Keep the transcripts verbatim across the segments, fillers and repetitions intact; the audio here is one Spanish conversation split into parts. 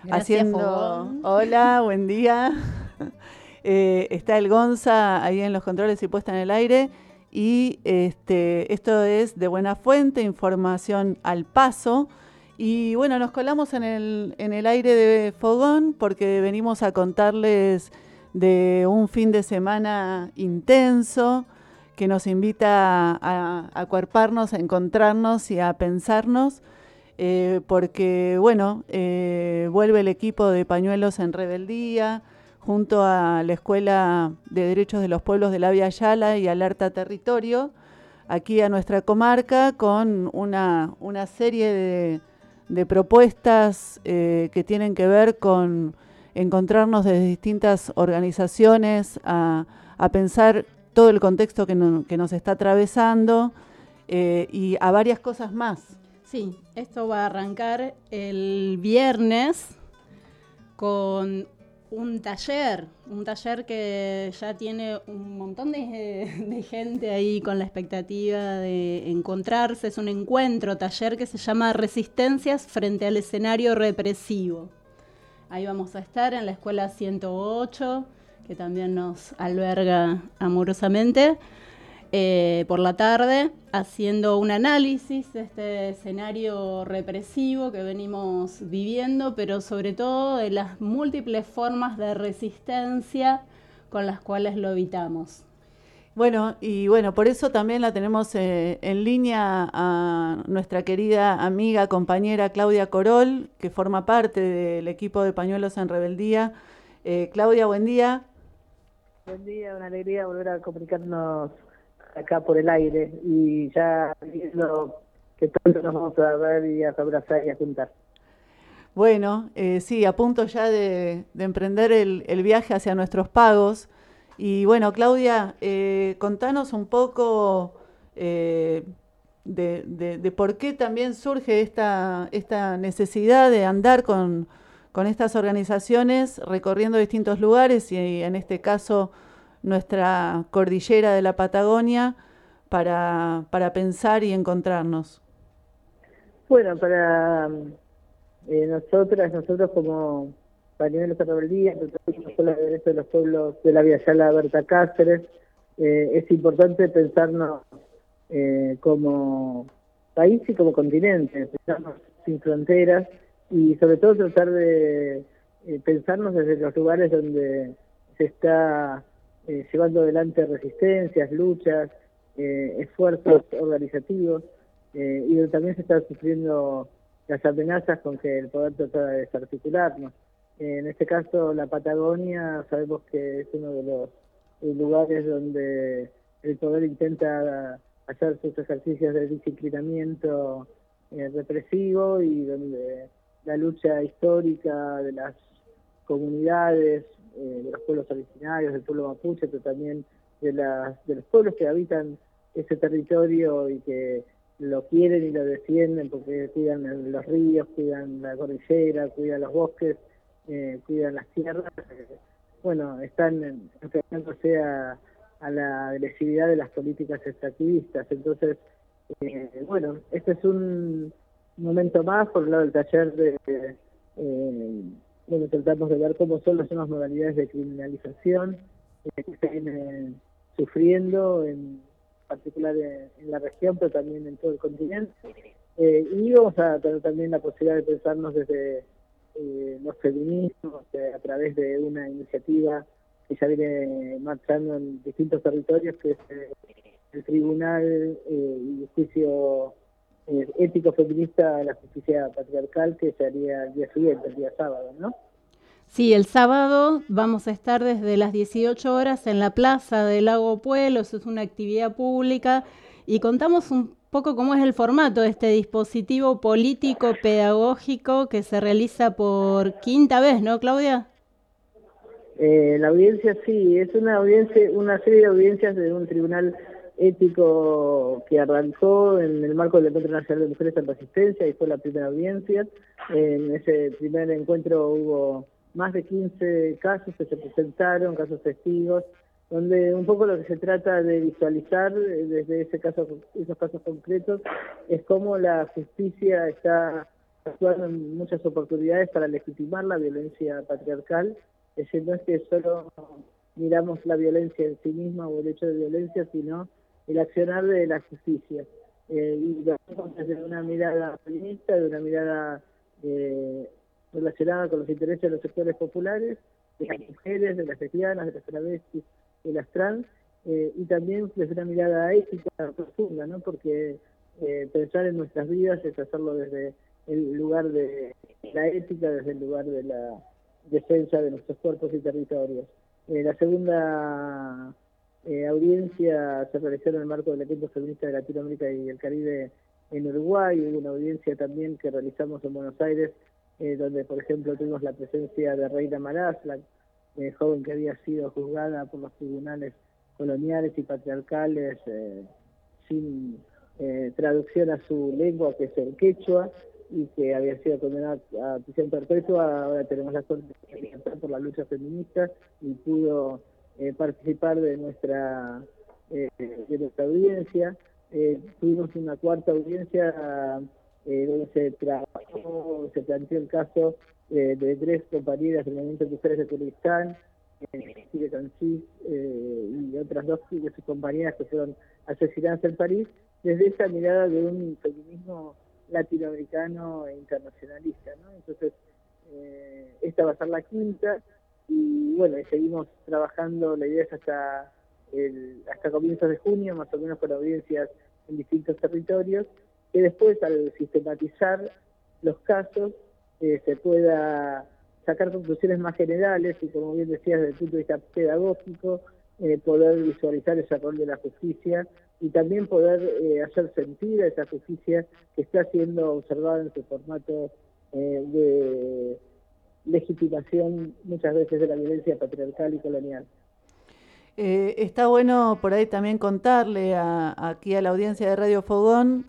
Gracias, haciendo... Fogón. Hola, buen día. Eh, está el Gonza ahí en los controles y puesta en el aire. Y este, esto es de buena fuente, información al paso. Y bueno, nos colamos en el, en el aire de Fogón porque venimos a contarles de un fin de semana intenso que nos invita a, a acuerparnos, a encontrarnos y a pensarnos. Eh, porque, bueno, eh, vuelve el equipo de Pañuelos en Rebeldía, junto a la Escuela de Derechos de los Pueblos de la Via Yala y Alerta Territorio, aquí a nuestra comarca, con una, una serie de, de propuestas eh, que tienen que ver con encontrarnos desde distintas organizaciones, a, a pensar todo el contexto que, no, que nos está atravesando eh, y a varias cosas más. Sí, esto va a arrancar el viernes con un taller, un taller que ya tiene un montón de, de gente ahí con la expectativa de encontrarse. Es un encuentro, taller que se llama Resistencias frente al escenario represivo. Ahí vamos a estar en la escuela ciento ocho, que también nos alberga amorosamente. Eh, por la tarde, haciendo un análisis de este escenario represivo que venimos viviendo, pero sobre todo de las múltiples formas de resistencia con las cuales lo evitamos. Bueno, y bueno, por eso también la tenemos eh, en línea a nuestra querida amiga, compañera Claudia Corol, que forma parte del equipo de Pañuelos en Rebeldía. Eh, Claudia, buen día. Buen día, una alegría volver a comunicarnos acá por el aire y ya viendo que pronto nos vamos a ver y a abrazar y a juntar. Bueno, eh, sí, a punto ya de, de emprender el, el viaje hacia nuestros pagos. Y bueno, Claudia, eh, contanos un poco eh, de, de, de por qué también surge esta, esta necesidad de andar con, con estas organizaciones recorriendo distintos lugares y en este caso nuestra cordillera de la Patagonia para, para pensar y encontrarnos. Bueno, para eh, nosotras, nosotros como Pañuelos de Rebeldía, la Derecho de los Pueblos de la Via Yala Berta Cáceres, eh, es importante pensarnos eh, como país y como continente, pensarnos sin fronteras y sobre todo tratar de eh, pensarnos desde los lugares donde se está eh, llevando adelante resistencias, luchas, eh, esfuerzos organizativos eh, y donde también se están sufriendo las amenazas con que el poder trata de desarticularnos. Eh, en este caso, la Patagonia, sabemos que es uno de los eh, lugares donde el poder intenta hacer sus ejercicios de disciplinamiento eh, represivo y donde la lucha histórica de las comunidades, eh, de los pueblos originarios, del pueblo mapuche, pero también de, las, de los pueblos que habitan ese territorio y que lo quieren y lo defienden porque cuidan los ríos, cuidan la cordillera, cuidan los bosques, eh, cuidan las tierras. Eh, bueno, están enfrentándose a, a la agresividad de las políticas extractivistas. Entonces, eh, bueno, este es un momento más por el lado del taller de... Eh, donde tratamos de ver cómo son las nuevas modalidades de criminalización eh, que se vienen sufriendo, en particular en, en la región, pero también en todo el continente. Eh, y vamos a tener también la posibilidad de pensarnos desde eh, los feminismos, eh, a través de una iniciativa que ya viene marchando en distintos territorios, que es eh, el Tribunal eh, y Juicio Eh, ético feminista a la justicia patriarcal, que se haría el día siguiente, el día sábado, ¿no? Sí, el sábado vamos a estar desde las dieciocho horas en la plaza del Lago Puelo. Eso es una actividad pública y contamos un poco cómo es el formato de este dispositivo político pedagógico que se realiza por quinta vez, ¿no, Claudia? Eh, la audiencia sí, es una audiencia, una serie de audiencias de un tribunal ético que arrancó en el marco del Encuentro Nacional de Mujeres en Resistencia y fue la primera audiencia. En ese primer encuentro hubo más de quince casos que se presentaron, casos testigos, donde un poco lo que se trata de visualizar desde ese caso, esos casos concretos es cómo la justicia está actuado en muchas oportunidades para legitimar la violencia patriarcal. Es decir, no es que solo miramos la violencia en sí misma o el hecho de violencia, sino el accionar de la justicia. Eh, y lo hacemos desde una mirada feminista, de una mirada eh, relacionada con los intereses de los sectores populares, de las mujeres, de las lesbianas, de las travestis, de las trans, eh, y también desde una mirada ética profunda, ¿no? Porque eh, pensar en nuestras vidas es hacerlo desde el lugar de la ética, desde el lugar de la defensa de nuestros cuerpos y territorios. Eh, la segunda eh, audiencia se realizó en el marco del Encuentro Feminista de Latinoamérica y el Caribe en Uruguay. Hubo una audiencia también que realizamos en Buenos Aires, eh, donde por ejemplo tuvimos la presencia de Reina Maraz, la eh, joven que había sido juzgada por los tribunales coloniales y patriarcales eh, sin eh, traducción a su lengua, que es el quechua, y que había sido condenada a prisión perpetua. Ahora tenemos la suerte de libertad por la lucha feminista y pudo eh, participar de nuestra eh, de nuestra audiencia. Eh, tuvimos una cuarta audiencia eh, donde se trabajó, se planteó el caso eh, de tres compañeras del movimiento de mujeres de Kurdistán, eh, de Cansis, eh, y otras dos de sus compañeras que fueron asesinadas en París, desde esa mirada de un feminismo latinoamericano e internacionalista, ¿no? Entonces, eh, esta va a ser la quinta, y bueno, seguimos trabajando. La idea es hasta el, hasta comienzos de junio, más o menos, con audiencias en distintos territorios, que después, al sistematizar los casos, eh, se pueda sacar conclusiones más generales y, como bien decías, desde el punto de vista pedagógico, eh, poder visualizar ese rol de la justicia y también poder eh, hacer sentir a esa justicia que está siendo observada en su formato eh, de legitimación muchas veces de la violencia patriarcal y colonial. Eh, está bueno por ahí también contarle a, aquí a la audiencia de Radio Fogón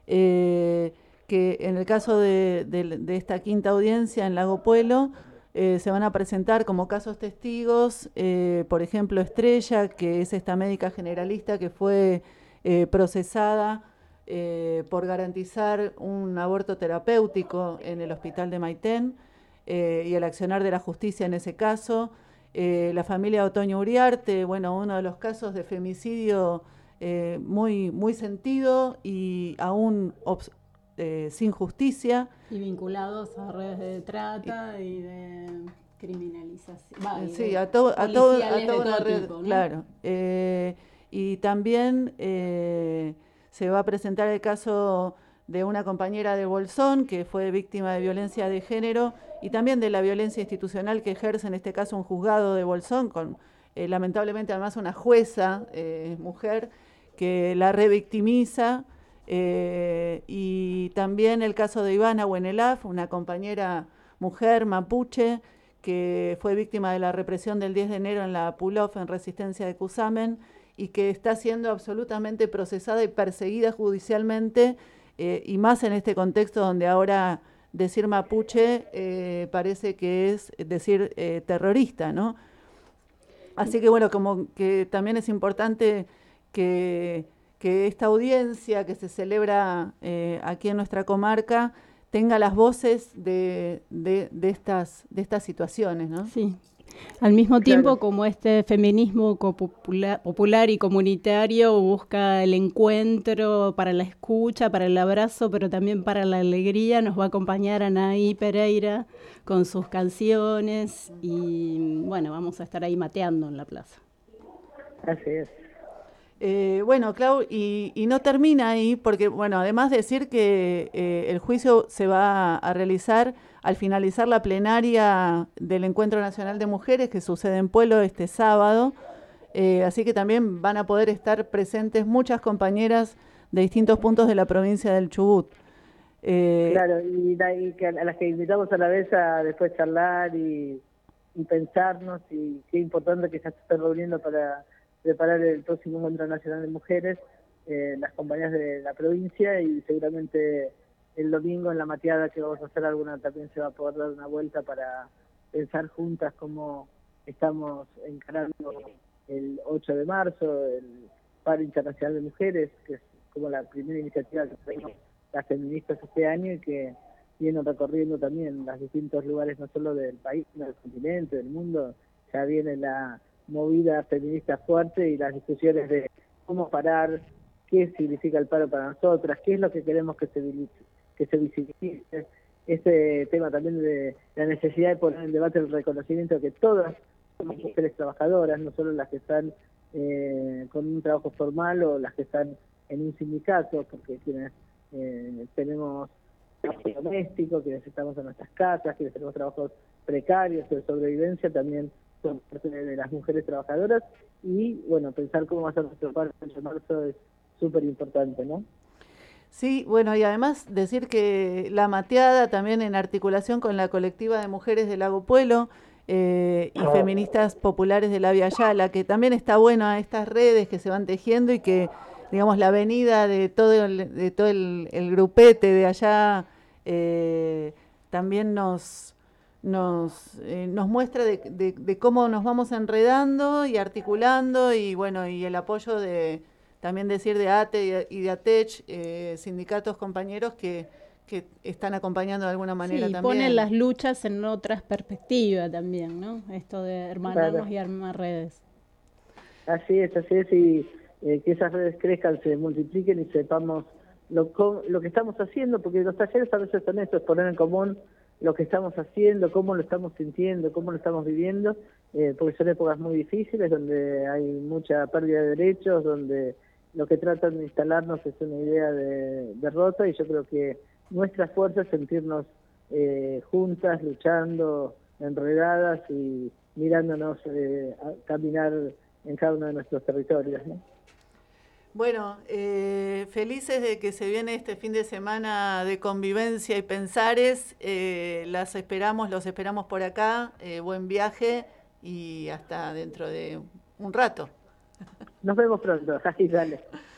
eh, que en el caso de, de, de esta quinta audiencia en Lago Puelo eh, se van a presentar como casos testigos, eh, por ejemplo, Estrella, que es esta médica generalista que fue eh, procesada eh, por garantizar un aborto terapéutico en el hospital de Maitén eh, y el accionar de la justicia en ese caso. Eh, la familia Otoño Uriarte, bueno, uno de los casos de femicidio eh, muy, muy sentido y aún obs, eh, sin justicia. Y vinculados a redes de trata y, y de criminalización. Va, y sí, de a, to, a, todo, a toda una red, tipo, ¿no? Claro. Eh, y también eh, se va a presentar el caso de una compañera de Bolsón que fue víctima de violencia de género y también de la violencia institucional que ejerce en este caso un juzgado de Bolsón, con eh, lamentablemente además una jueza eh, mujer que la revictimiza, eh, y también el caso de Ivana Huenelaf, una compañera mujer mapuche que fue víctima de la represión del diez de enero en la Pulof en Resistencia de Cusamen y que está siendo absolutamente procesada y perseguida judicialmente, eh, y más en este contexto donde ahora decir mapuche eh, parece que es decir eh, terrorista, ¿no? Así que bueno, como que también es importante que, que esta audiencia que se celebra eh, aquí en nuestra comarca tenga las voces de, de, de, estas, de estas situaciones, ¿no? Sí. Al mismo tiempo, Claro. como este feminismo popular, popular y comunitario busca el encuentro para la escucha, para el abrazo, pero también para la alegría, nos va a acompañar Anaí Pereira con sus canciones y bueno, vamos a estar ahí mateando en la plaza. Así es. Eh, bueno, Clau, y, y no termina ahí, porque, bueno, además de decir que eh, el juicio se va a realizar al finalizar la plenaria del Encuentro Nacional de Mujeres que sucede en Pueblo este sábado, eh, así que también van a poder estar presentes muchas compañeras de distintos puntos de la provincia del Chubut. Eh, claro, y, y que a las que invitamos a la vez a después charlar y, y pensarnos, y qué importante que ya se estén reuniendo para preparar el próximo Encuentro Nacional de Mujeres, eh, las compañías de la provincia, y seguramente el domingo en la mateada que vamos a hacer alguna también se va a poder dar una vuelta para pensar juntas cómo estamos encarando el ocho de marzo, el Paro Internacional de Mujeres, que es como la primera iniciativa que tenemos las feministas este año y que vienen recorriendo también los distintos lugares, no solo del país, sino del continente, del mundo. Ya viene la movida feminista fuerte y las discusiones de cómo parar, qué significa el paro para nosotras, qué es lo que queremos que se, que se visibilice. Este tema también de la necesidad de poner en debate el reconocimiento de que todas somos mujeres trabajadoras, no solo las que están eh, con un trabajo formal o las que están en un sindicato, porque quienes eh, tenemos trabajo doméstico, quienes estamos en nuestras casas, quienes tenemos trabajos precarios de sobrevivencia, también son parte de las mujeres trabajadoras. Y bueno, pensar cómo va a ser nuestro paro en marzo es súper importante, ¿no? Sí, bueno, y además decir que La Mateada, también en articulación con la colectiva de mujeres de Lago Puelo eh, y feministas populares de la Via Yala, que también está bueno a estas redes que se van tejiendo y que, digamos, la venida de todo el, de todo el, el grupete de allá eh, también nos nos eh, nos muestra de, de, de cómo nos vamos enredando y articulando, y bueno, y el apoyo de también decir de A T E y de A T E C H, eh, sindicatos compañeros que, que están acompañando de alguna manera sí, también. Ponen las luchas en otras perspectivas también, ¿no? Esto de hermanarnos claro. Y armar redes. Así es, así es, y eh, que esas redes crezcan, se multipliquen y sepamos lo, lo que estamos haciendo, porque los talleres a veces son esto, es poner en común lo que estamos haciendo, cómo lo estamos sintiendo, cómo lo estamos viviendo, eh, porque son épocas muy difíciles, donde hay mucha pérdida de derechos, donde lo que tratan de instalarnos es una idea de derrota, y yo creo que nuestra fuerza es sentirnos eh, juntas, luchando, enredadas y mirándonos eh, a caminar en cada uno de nuestros territorios, ¿no? Bueno, eh, felices de que se viene este fin de semana de convivencia y pensares. Eh, las esperamos, los esperamos por acá. Eh, buen viaje y hasta dentro de un rato. Nos vemos pronto. Así, dale.